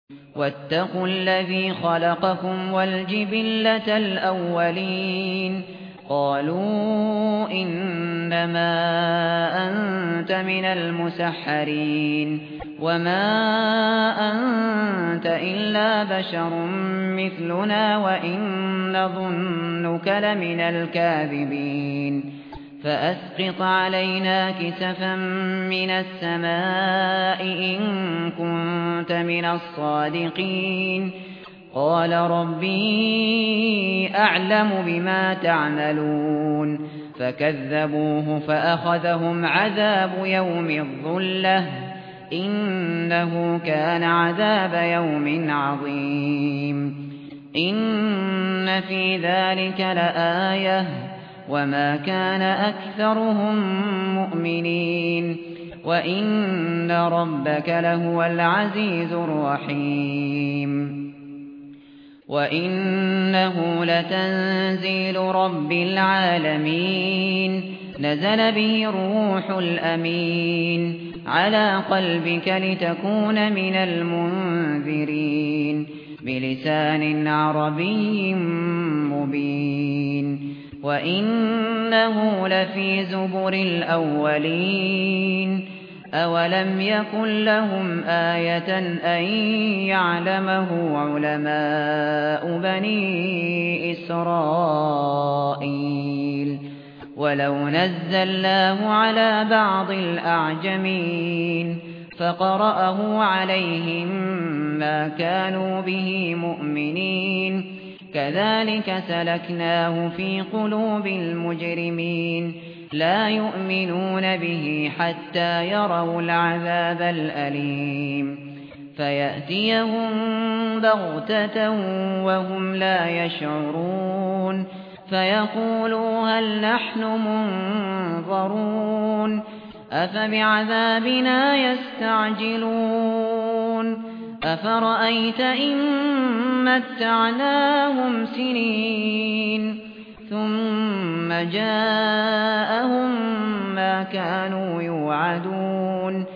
واتقوا الذي خلقكم والجبلة الأولين قالوا إنما أنت من المسحرين وما أنت إلا بشر مثلنا وإن نظنك لمن الكاذبين فأسقط علينا كسفا من السماء إن كنت من الصادقين قال ربي أعلم بما تعملون فكذبوه فأخذهم عذاب يوم الظلة إنه كان عذاب يوم عظيم إن في ذلك لآية وما كان أكثرهم مؤمنين وإن ربك لهو العزيز الرحيم وإنه لتنزيل رب العالمين نزل به الروح الأمين على قلبك لتكون من المنذرين بلسان عربي مبين وإنه لفي زبر الأولين أولم يكن لهم آية أن يعلمه علماء بني إسرائيل ولو نزلناه على بعض الأعجمين فقرأه عليهم ما كانوا به مؤمنين كذلك سلكناه في قلوب المجرمين لا يؤمنون به حتى يروا العذاب الأليم فيأتيهم بغتة وهم لا يشعرون فيقولوا هل نحن منظرون أفبعذابنا يستعجلون أفرأيت إن متعناهم سنين ثم جاءهم ما كانوا يوعدون